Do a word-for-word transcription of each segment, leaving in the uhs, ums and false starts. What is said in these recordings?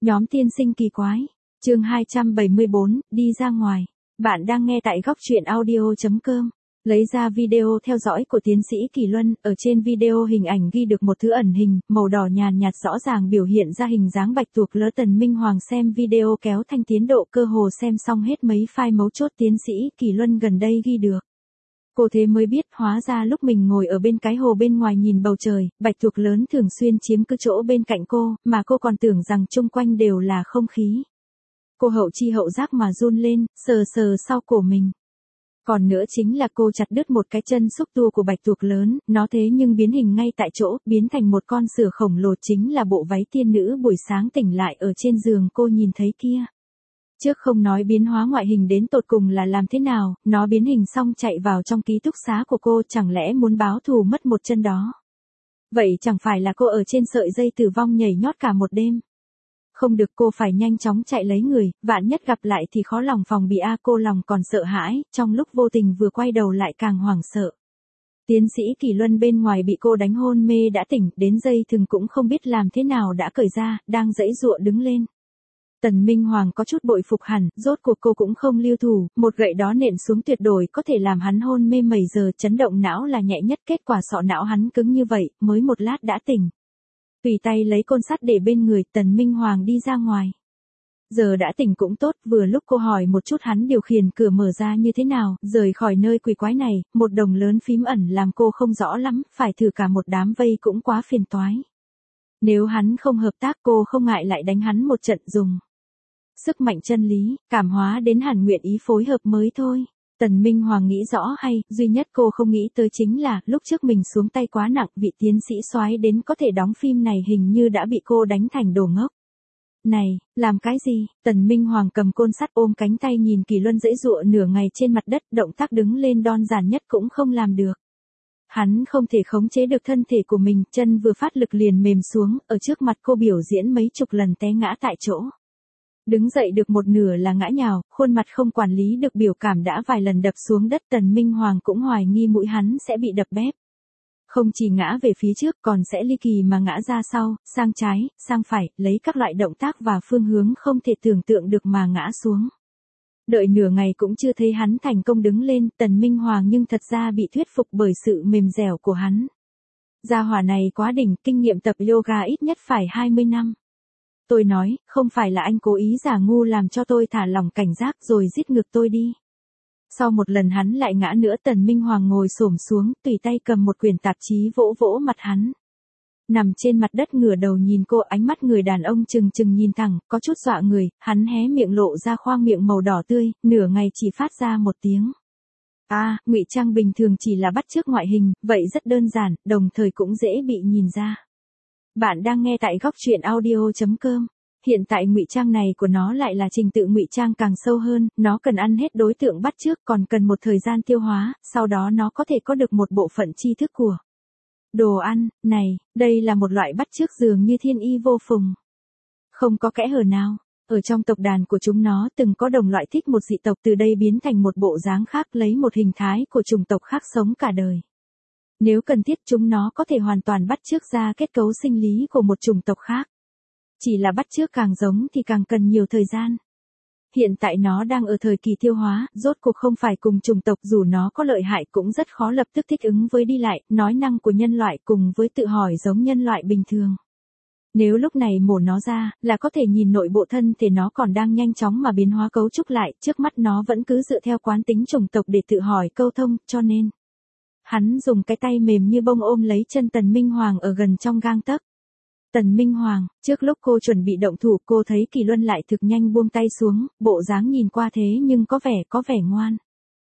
Nhóm tiên sinh kỳ quái. Chương hai trăm bảy mươi bốn, đi ra ngoài. Bạn đang nghe tại góc truyện audio chấm com. Lấy ra video theo dõi của tiến sĩ Kỳ Luân, ở trên video hình ảnh ghi được một thứ ẩn hình, màu đỏ nhàn nhạt rõ ràng biểu hiện ra hình dáng bạch tuộc lỡ. Tần Minh Hoàng xem video kéo thanh tiến độ cơ hồ xem xong hết mấy file mấu chốt tiến sĩ Kỳ Luân gần đây ghi được. Cô thế mới biết hóa ra lúc mình ngồi ở bên cái hồ bên ngoài nhìn bầu trời, bạch tuộc lớn thường xuyên chiếm cứ chỗ bên cạnh cô, mà cô còn tưởng rằng chung quanh đều là không khí. Cô hậu chi hậu giác mà run lên, sờ sờ sau cổ mình. Còn nữa chính là cô chặt đứt một cái chân xúc tua của bạch tuộc lớn, nó thế nhưng biến hình ngay tại chỗ, biến thành một con sửa khổng lồ, chính là bộ váy tiên nữ buổi sáng tỉnh lại ở trên giường cô nhìn thấy kia. Trước không nói biến hóa ngoại hình đến tột cùng là làm thế nào, nó biến hình xong chạy vào trong ký túc xá của cô, chẳng lẽ muốn báo thù mất một chân đó. Vậy chẳng phải là cô ở trên sợi dây tử vong nhảy nhót cả một đêm. Không được, cô phải nhanh chóng chạy lấy người, vạn nhất gặp lại thì khó lòng phòng bị. A cô lòng còn sợ hãi, trong lúc vô tình vừa quay đầu lại càng hoảng sợ. Tiến sĩ Kỳ Luân bên ngoài bị cô đánh hôn mê đã tỉnh, đến dây thừng cũng không biết làm thế nào đã cởi ra, đang giãy giụa đứng lên. Tần Minh Hoàng có chút bội phục hẳn, rốt cuộc cô cũng không lưu thủ, một gậy đó nện xuống tuyệt đối có thể làm hắn hôn mê mấy giờ, chấn động não là nhẹ nhất, kết quả sọ não hắn cứng như vậy, mới một lát đã tỉnh. Tùy tay lấy côn sắt để bên người, Tần Minh Hoàng đi ra ngoài. Giờ đã tỉnh cũng tốt, vừa lúc cô hỏi một chút hắn điều khiển cửa mở ra như thế nào, rời khỏi nơi quỷ quái này, một đồng lớn phím ẩn làm cô không rõ lắm, phải thử cả một đám vây cũng quá phiền toái. Nếu hắn không hợp tác cô không ngại lại đánh hắn một trận dùng sức mạnh chân lý, cảm hóa đến hẳn nguyện ý phối hợp mới thôi. Tần Minh Hoàng nghĩ rõ hay, duy nhất cô không nghĩ tới chính là, lúc trước mình xuống tay quá nặng, vị tiến sĩ soái đến có thể đóng phim này hình như đã bị cô đánh thành đồ ngốc. Này, làm cái gì? Tần Minh Hoàng cầm côn sắt ôm cánh tay nhìn Kỳ Luân giãy giụa nửa ngày trên mặt đất, động tác đứng lên đơn giản nhất cũng không làm được. Hắn không thể khống chế được thân thể của mình, chân vừa phát lực liền mềm xuống, ở trước mặt cô biểu diễn mấy chục lần té ngã tại chỗ. Đứng dậy được một nửa là ngã nhào, khuôn mặt không quản lý được biểu cảm đã vài lần đập xuống đất. Tần Minh Hoàng cũng hoài nghi mũi hắn sẽ bị đập bép. Không chỉ ngã về phía trước còn sẽ ly kỳ mà ngã ra sau, sang trái, sang phải, lấy các loại động tác và phương hướng không thể tưởng tượng được mà ngã xuống. Đợi nửa ngày cũng chưa thấy hắn thành công đứng lên, Tần Minh Hoàng nhưng thật ra bị thuyết phục bởi sự mềm dẻo của hắn. Gia hỏa này quá đỉnh, kinh nghiệm tập yoga ít nhất phải hai mươi năm. Tôi nói, không phải là anh cố ý giả ngu làm cho tôi thả lỏng cảnh giác rồi giết ngược tôi đi. Sau một lần hắn lại ngã nữa, Tần Minh Hoàng ngồi xổm xuống, tùy tay cầm một quyển tạp chí vỗ vỗ mặt hắn. Nằm trên mặt đất ngửa đầu nhìn cô, ánh mắt người đàn ông trừng trừng nhìn thẳng, có chút dọa người, hắn hé miệng lộ ra khoang miệng màu đỏ tươi, nửa ngày chỉ phát ra một tiếng. À, ngụy trang bình thường chỉ là bắt chước ngoại hình, vậy rất đơn giản, đồng thời cũng dễ bị nhìn ra. Bạn đang nghe tại góc truyện audio chấm com. Hiện tại ngụy trang này của nó lại là trình tự ngụy trang càng sâu hơn, nó cần ăn hết đối tượng bắt chước, còn cần một thời gian tiêu hóa, sau đó nó có thể có được một bộ phận tri thức của đồ ăn. Này, đây là một loại bắt chước dường như thiên y vô phùng, không có kẽ hở nào. Ở trong tộc đàn của chúng nó từng có đồng loại thích một dị tộc, từ đây biến thành một bộ dáng khác, lấy một hình thái của chủng tộc khác sống cả đời. Nếu cần thiết chúng nó có thể hoàn toàn bắt chước ra kết cấu sinh lý của một chủng tộc khác. Chỉ là bắt chước càng giống thì càng cần nhiều thời gian. Hiện tại nó đang ở thời kỳ tiêu hóa, rốt cuộc không phải cùng chủng tộc, dù nó có lợi hại cũng rất khó lập tức thích ứng với đi lại, nói năng của nhân loại cùng với tự hỏi giống nhân loại bình thường. Nếu lúc này mổ nó ra, là có thể nhìn nội bộ thân thể nó còn đang nhanh chóng mà biến hóa cấu trúc lại, trước mắt nó vẫn cứ dựa theo quán tính chủng tộc để tự hỏi câu thông, cho nên hắn dùng cái tay mềm như bông ôm lấy chân Tần Minh Hoàng ở gần trong gang tấc. Tần Minh Hoàng, trước lúc cô chuẩn bị động thủ, cô thấy Kỳ Luân lại thực nhanh buông tay xuống, bộ dáng nhìn qua thế nhưng có vẻ có vẻ ngoan.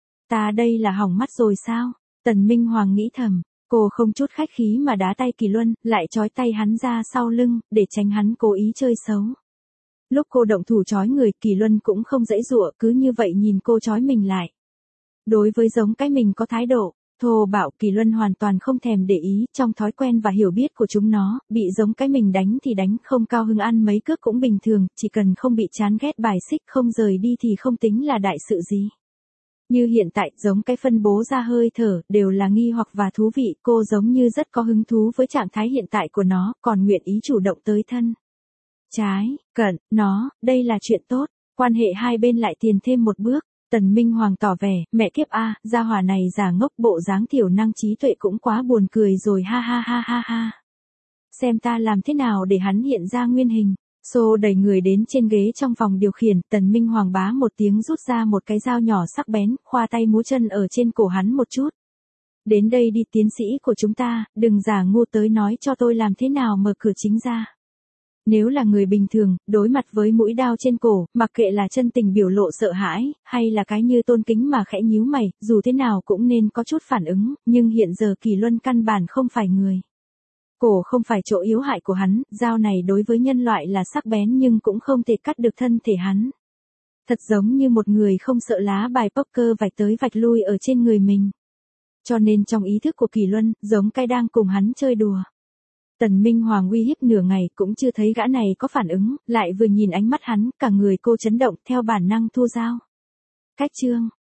Ta đây là hỏng mắt rồi sao? Tần Minh Hoàng nghĩ thầm, cô không chút khách khí mà đá tay Kỳ Luân, lại trói tay hắn ra sau lưng, để tránh hắn cố ý chơi xấu. Lúc cô động thủ trói người, Kỳ Luân cũng không giãy giụa, cứ như vậy nhìn cô trói mình lại. Đối với giống cái mình có thái độ thô bạo, Kỳ Luân hoàn toàn không thèm để ý, trong thói quen và hiểu biết của chúng nó, bị giống cái mình đánh thì đánh, không cao hứng ăn mấy cước cũng bình thường, chỉ cần không bị chán ghét bài xích không rời đi thì không tính là đại sự gì. Như hiện tại, giống cái phân bố ra hơi thở, đều là nghi hoặc và thú vị, cô giống như rất có hứng thú với trạng thái hiện tại của nó, còn nguyện ý chủ động tới thân. trái, cận, nó, đây là chuyện tốt, quan hệ hai bên lại tiến thêm một bước. Tần Minh Hoàng tỏ vẻ, mẹ kiếp a, gia hỏa này giả ngốc bộ dáng thiểu năng trí tuệ cũng quá buồn cười rồi ha ha ha ha ha. Xem ta làm thế nào để hắn hiện ra nguyên hình. Xô đẩy người đến trên ghế trong phòng điều khiển, Tần Minh Hoàng bá một tiếng rút ra một cái dao nhỏ sắc bén, khoa tay múa chân ở trên cổ hắn một chút. Đến đây đi tiến sĩ của chúng ta, đừng giả ngu tới nói cho tôi làm thế nào mở cửa chính ra. Nếu là người bình thường, đối mặt với mũi đao trên cổ, mặc kệ là chân tình biểu lộ sợ hãi, hay là cái như tôn kính mà khẽ nhíu mày, dù thế nào cũng nên có chút phản ứng, nhưng hiện giờ Kỳ Luân căn bản không phải người. Cổ không phải chỗ yếu hại của hắn, dao này đối với nhân loại là sắc bén nhưng cũng không thể cắt được thân thể hắn. Thật giống như một người không sợ lá bài poker vạch tới vạch lui ở trên người mình. Cho nên trong ý thức của Kỳ Luân, giống cái đang cùng hắn chơi đùa. Tần Minh Hoàng uy hiếp nửa ngày cũng chưa thấy gã này có phản ứng, lại vừa nhìn ánh mắt hắn, cả người cô chấn động theo bản năng thu dao. Cách chương,